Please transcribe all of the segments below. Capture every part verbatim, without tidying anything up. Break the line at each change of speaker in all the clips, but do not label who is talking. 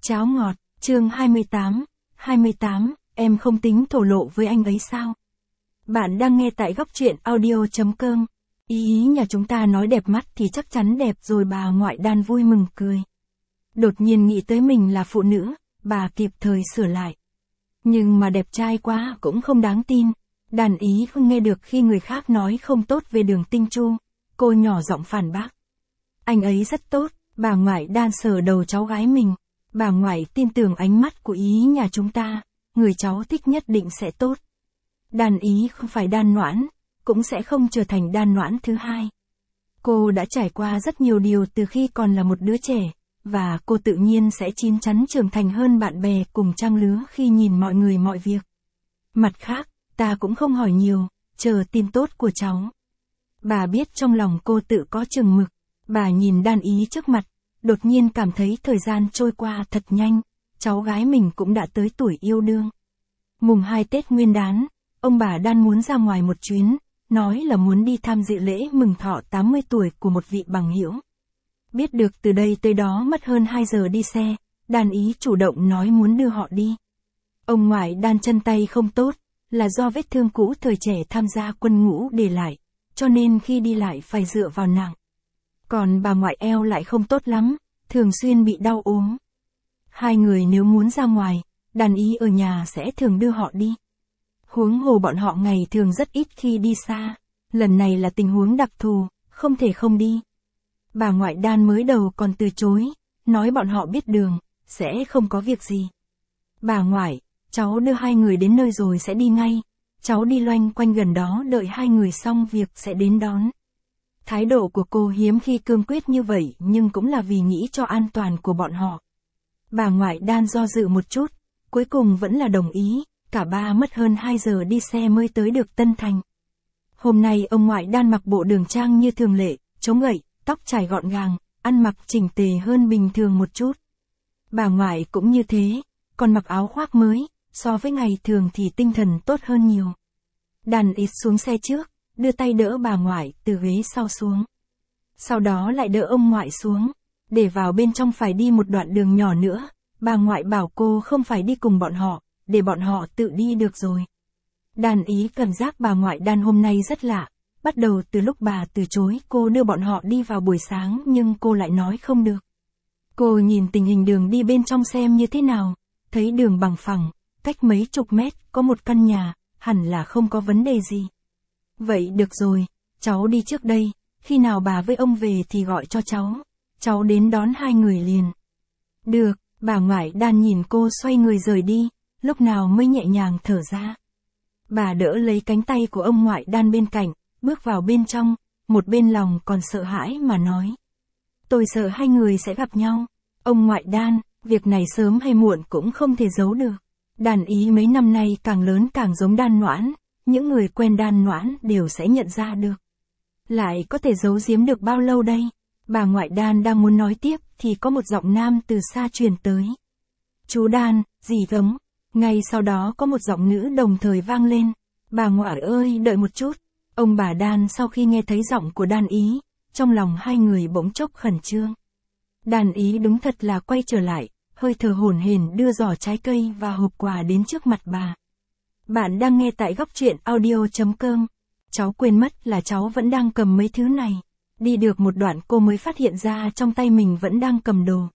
Cháo ngọt, chương hai mươi tám, hai mươi tám, em không tính thổ lộ với anh ấy sao? Bạn đang nghe tại góc truyện audio.com. Ý ý nhà chúng ta nói đẹp mắt thì chắc chắn đẹp rồi, bà ngoại Đan vui mừng cười. Đột nhiên nghĩ tới mình là phụ nữ, bà kịp thời sửa lại. Nhưng mà đẹp trai quá cũng không đáng tin. Đàn ý không nghe được khi người khác nói không tốt về Đường Tinh Chu. Cô nhỏ giọng phản bác. Anh ấy rất tốt, bà ngoại Đan sờ đầu cháu gái mình. Bà ngoại tin tưởng ánh mắt của ý nhà chúng ta, người cháu thích nhất định sẽ tốt. Đan ý không phải Đan Noãn, cũng sẽ không trở thành Đan Noãn thứ hai. Cô đã trải qua rất nhiều điều từ khi còn là một đứa trẻ, và cô tự nhiên sẽ chín chắn trưởng thành hơn bạn bè cùng trang lứa khi nhìn mọi người mọi việc. Mặt khác, ta cũng không hỏi nhiều, chờ tin tốt của cháu. Bà biết trong lòng cô tự có chừng mực, bà nhìn Đan ý trước mặt, đột nhiên cảm thấy thời gian trôi qua thật nhanh, cháu gái mình cũng đã tới tuổi yêu đương. Mùng hai Tết Nguyên đán, ông bà Đan muốn ra ngoài một chuyến, nói là muốn đi tham dự lễ mừng thọ tám mươi tuổi của một vị bằng hữu. Biết được từ đây tới đó mất hơn hai giờ đi xe, Đan ý chủ động nói muốn đưa họ đi. Ông ngoại Đan chân tay không tốt, là do vết thương cũ thời trẻ tham gia quân ngũ để lại, cho nên khi đi lại phải dựa vào nặng. Còn bà ngoại eo lại không tốt lắm, thường xuyên bị đau ốm. Hai người nếu muốn ra ngoài, Đan ý ở nhà sẽ thường đưa họ đi. Huống hồ bọn họ ngày thường rất ít khi đi xa, lần này là tình huống đặc thù, không thể không đi. Bà ngoại Đan mới đầu còn từ chối, nói bọn họ biết đường, sẽ không có việc gì. Bà ngoại, cháu đưa hai người đến nơi rồi sẽ đi ngay, cháu đi loanh quanh gần đó đợi hai người xong việc sẽ đến đón. Thái độ của cô hiếm khi cương quyết như vậy nhưng cũng là vì nghĩ cho an toàn của bọn họ. Bà ngoại Đan do dự một chút, cuối cùng vẫn là đồng ý, cả ba mất hơn hai giờ đi xe mới tới được Tân Thành. Hôm nay ông ngoại Đan mặc bộ đường trang như thường lệ, chống gậy, tóc trải gọn gàng, ăn mặc chỉnh tề hơn bình thường một chút. Bà ngoại cũng như thế, còn mặc áo khoác mới, so với ngày thường thì tinh thần tốt hơn nhiều. Đan ít xuống xe trước, đưa tay đỡ bà ngoại từ ghế sau xuống. Sau đó lại đỡ ông ngoại xuống, để vào bên trong phải đi một đoạn đường nhỏ nữa, bà ngoại bảo cô không phải đi cùng bọn họ, để bọn họ tự đi được rồi. Đan ý cảm giác bà ngoại Đan hôm nay rất lạ, bắt đầu từ lúc bà từ chối cô đưa bọn họ đi vào buổi sáng nhưng cô lại nói không được. Cô nhìn tình hình đường đi bên trong xem như thế nào, thấy đường bằng phẳng, cách mấy chục mét có một căn nhà, hẳn là không có vấn đề gì. Vậy được rồi, cháu đi trước đây, khi nào bà với ông về thì gọi cho cháu, cháu đến đón hai người liền. Được, bà ngoại Đan nhìn cô xoay người rời đi, lúc nào mới nhẹ nhàng thở ra. Bà đỡ lấy cánh tay của ông ngoại Đan bên cạnh, bước vào bên trong, một bên lòng còn sợ hãi mà nói. Tôi sợ hai người sẽ gặp nhau. Ông ngoại Đan, việc này sớm hay muộn cũng không thể giấu được. Đàn ý mấy năm nay càng lớn càng giống Đan Noãn, những người quen Đan Noãn đều sẽ nhận ra được. Lại có thể giấu giếm được bao lâu đây? Bà ngoại Đan đang muốn nói tiếp thì có một giọng nam từ xa truyền tới. Chú Đan, dì Tống. Ngay sau đó có một giọng nữ đồng thời vang lên. Bà ngoại ơi, đợi một chút. Ông bà Đan sau khi nghe thấy giọng của Đan ý, trong lòng hai người bỗng chốc khẩn trương. Đan ý đúng thật là quay trở lại, hơi thở hổn hển đưa giỏ trái cây và hộp quà đến trước mặt bà. Bạn đang nghe tại góc truyện audio.com. Cháu quên mất là cháu vẫn đang cầm mấy thứ này. Đi được một đoạn cô mới phát hiện ra trong tay mình vẫn đang cầm đồ.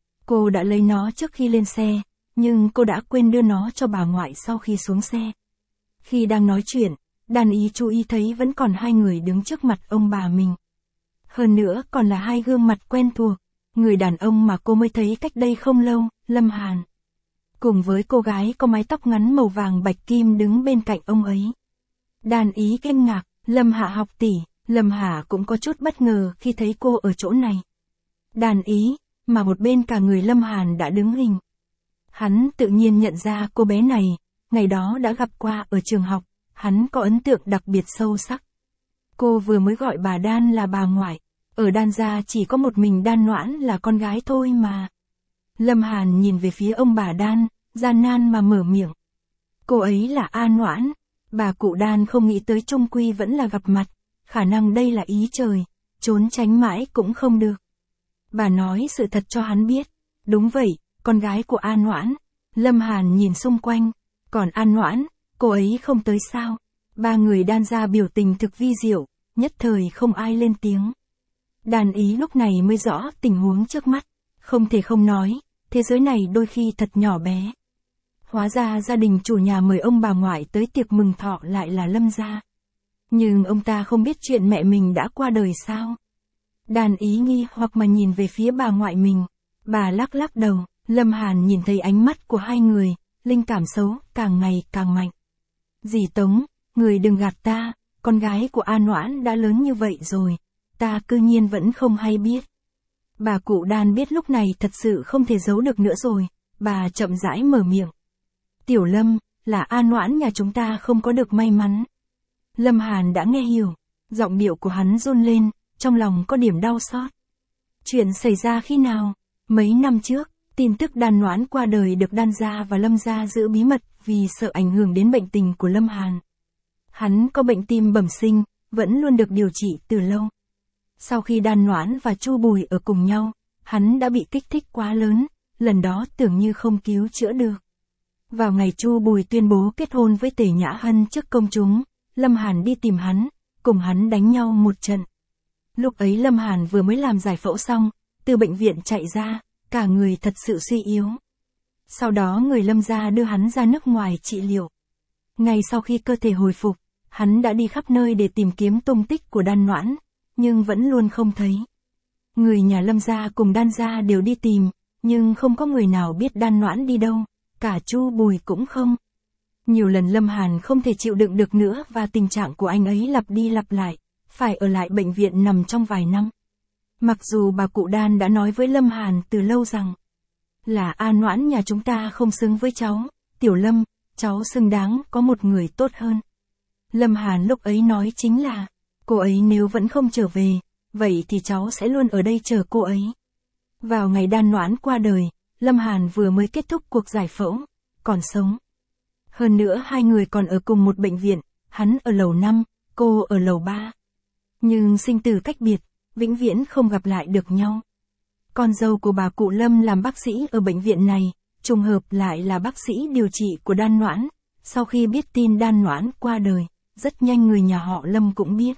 Cô đã lấy nó trước khi lên xe, nhưng cô đã quên đưa nó cho bà ngoại sau khi xuống xe. Khi đang nói chuyện, Đan ý chú ý thấy vẫn còn hai người đứng trước mặt ông bà mình. Hơn nữa còn là hai gương mặt quen thuộc, người đàn ông mà cô mới thấy cách đây không lâu, Lâm Hàn. Cùng với cô gái có mái tóc ngắn màu vàng bạch kim đứng bên cạnh ông ấy. Đan ý kinh ngạc, Lâm Hạ học tỷ, Lâm Hạ cũng có chút bất ngờ khi thấy cô ở chỗ này. Đan ý, mà một bên cả người Lâm Hàn đã đứng hình. Hắn tự nhiên nhận ra cô bé này, ngày đó đã gặp qua ở trường học, hắn có ấn tượng đặc biệt sâu sắc. Cô vừa mới gọi bà Đan là bà ngoại, ở Đan gia chỉ có một mình Đan Noãn là con gái thôi mà. Lâm Hàn nhìn về phía ông bà Đan, gian nan mà mở miệng. Cô ấy là A Noãn, bà cụ Đan không nghĩ tới chung quy vẫn là gặp mặt, khả năng đây là ý trời, trốn tránh mãi cũng không được. Bà nói sự thật cho hắn biết, đúng vậy, con gái của An Noãn. Lâm Hàn nhìn xung quanh, còn An Noãn, cô ấy không tới sao? Ba người Đan gia biểu tình thực vi diệu, nhất thời không ai lên tiếng. Đàn Ý lúc này mới rõ tình huống trước mắt, không thể không nói, thế giới này đôi khi thật nhỏ bé. Hóa ra gia đình chủ nhà mời ông bà ngoại tới tiệc mừng thọ lại là Lâm gia. Nhưng ông ta không biết chuyện mẹ mình đã qua đời sao? Đàn Ý nghi hoặc mà nhìn về phía bà ngoại mình, bà lắc lắc đầu. Lâm Hàn nhìn thấy ánh mắt của hai người, linh cảm xấu, càng ngày càng mạnh. Dì Tống, người đừng gạt ta, con gái của An Noãn đã lớn như vậy rồi, ta cư nhiên vẫn không hay biết. Bà cụ Đan biết lúc này thật sự không thể giấu được nữa rồi, bà chậm rãi mở miệng. Tiểu Lâm, là An Noãn nhà chúng ta không có được may mắn. Lâm Hàn đã nghe hiểu, giọng điệu của hắn run lên, trong lòng có điểm đau xót. Chuyện xảy ra khi nào? Mấy năm trước. Tin tức Đan Noãn qua đời được Đan gia và Lâm gia giữ bí mật vì sợ ảnh hưởng đến bệnh tình của Lâm Hàn. Hắn có bệnh tim bẩm sinh, vẫn luôn được điều trị từ lâu. Sau khi Đan Noãn và Chu Bùi ở cùng nhau, hắn đã bị kích thích quá lớn, lần đó tưởng như không cứu chữa được. Vào ngày Chu Bùi tuyên bố kết hôn với Tề Nhã Hân trước công chúng, Lâm Hàn đi tìm hắn, cùng hắn đánh nhau một trận. Lúc ấy Lâm Hàn vừa mới làm giải phẫu xong, từ bệnh viện chạy ra. Cả người thật sự suy yếu. Sau đó người Lâm gia đưa hắn ra nước ngoài trị liệu. Ngay sau khi cơ thể hồi phục, hắn đã đi khắp nơi để tìm kiếm tung tích của Đan Noãn, nhưng vẫn luôn không thấy. Người nhà Lâm gia cùng Đan gia đều đi tìm, nhưng không có người nào biết Đan Noãn đi đâu, cả Chu Bùi cũng không. Nhiều lần Lâm Hàn không thể chịu đựng được nữa và tình trạng của anh ấy lặp đi lặp lại, phải ở lại bệnh viện nằm trong vài năm. Mặc dù bà cụ Đan đã nói với Lâm Hàn từ lâu rằng, là An Noãn nhà chúng ta không xứng với cháu, Tiểu Lâm, cháu xứng đáng có một người tốt hơn. Lâm Hàn lúc ấy nói chính là, cô ấy nếu vẫn không trở về, vậy thì cháu sẽ luôn ở đây chờ cô ấy. Vào ngày Đan Noãn qua đời, Lâm Hàn vừa mới kết thúc cuộc giải phẫu, còn sống. Hơn nữa hai người còn ở cùng một bệnh viện, hắn ở lầu năm, cô ở lầu ba. Nhưng sinh tử cách biệt, vĩnh viễn không gặp lại được nhau. Con dâu của bà cụ Lâm làm bác sĩ ở bệnh viện này, trùng hợp lại là bác sĩ điều trị của Đan Noãn. Sau khi biết tin Đan Noãn qua đời, rất nhanh người nhà họ Lâm cũng biết.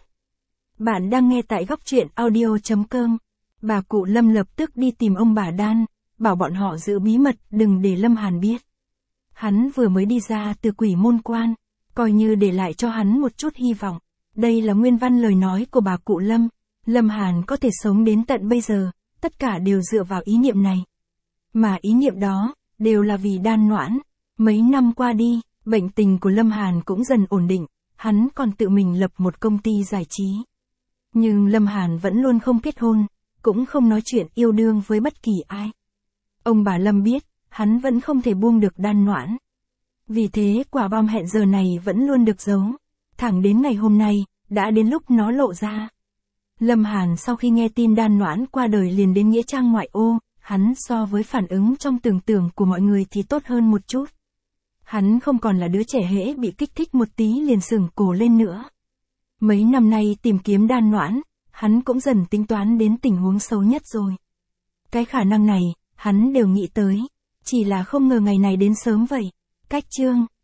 Bạn đang nghe tại góc truyện audio chấm com. Bà cụ Lâm lập tức đi tìm ông bà Đan, bảo bọn họ giữ bí mật đừng để Lâm Hàn biết. Hắn vừa mới đi ra từ quỷ môn quan, coi như để lại cho hắn một chút hy vọng. Đây là nguyên văn lời nói của bà cụ Lâm. Lâm Hàn có thể sống đến tận bây giờ, tất cả đều dựa vào ý niệm này. Mà ý niệm đó, đều là vì Đan Noãn. Mấy năm qua đi, bệnh tình của Lâm Hàn cũng dần ổn định, hắn còn tự mình lập một công ty giải trí. Nhưng Lâm Hàn vẫn luôn không kết hôn, cũng không nói chuyện yêu đương với bất kỳ ai. Ông bà Lâm biết, hắn vẫn không thể buông được Đan Noãn. Vì thế quả bom hẹn giờ này vẫn luôn được giấu. Thẳng đến ngày hôm nay, đã đến lúc nó lộ ra. Lâm Hàn sau khi nghe tin Đan Noãn qua đời liền đến nghĩa trang ngoại ô, hắn so với phản ứng trong tưởng tượng của mọi người thì tốt hơn một chút. Hắn không còn là đứa trẻ hễ bị kích thích một tí liền sừng cổ lên nữa. Mấy năm nay tìm kiếm Đan Noãn, hắn cũng dần tính toán đến tình huống xấu nhất rồi. Cái khả năng này, hắn đều nghĩ tới, chỉ là không ngờ ngày này đến sớm vậy. Cách chương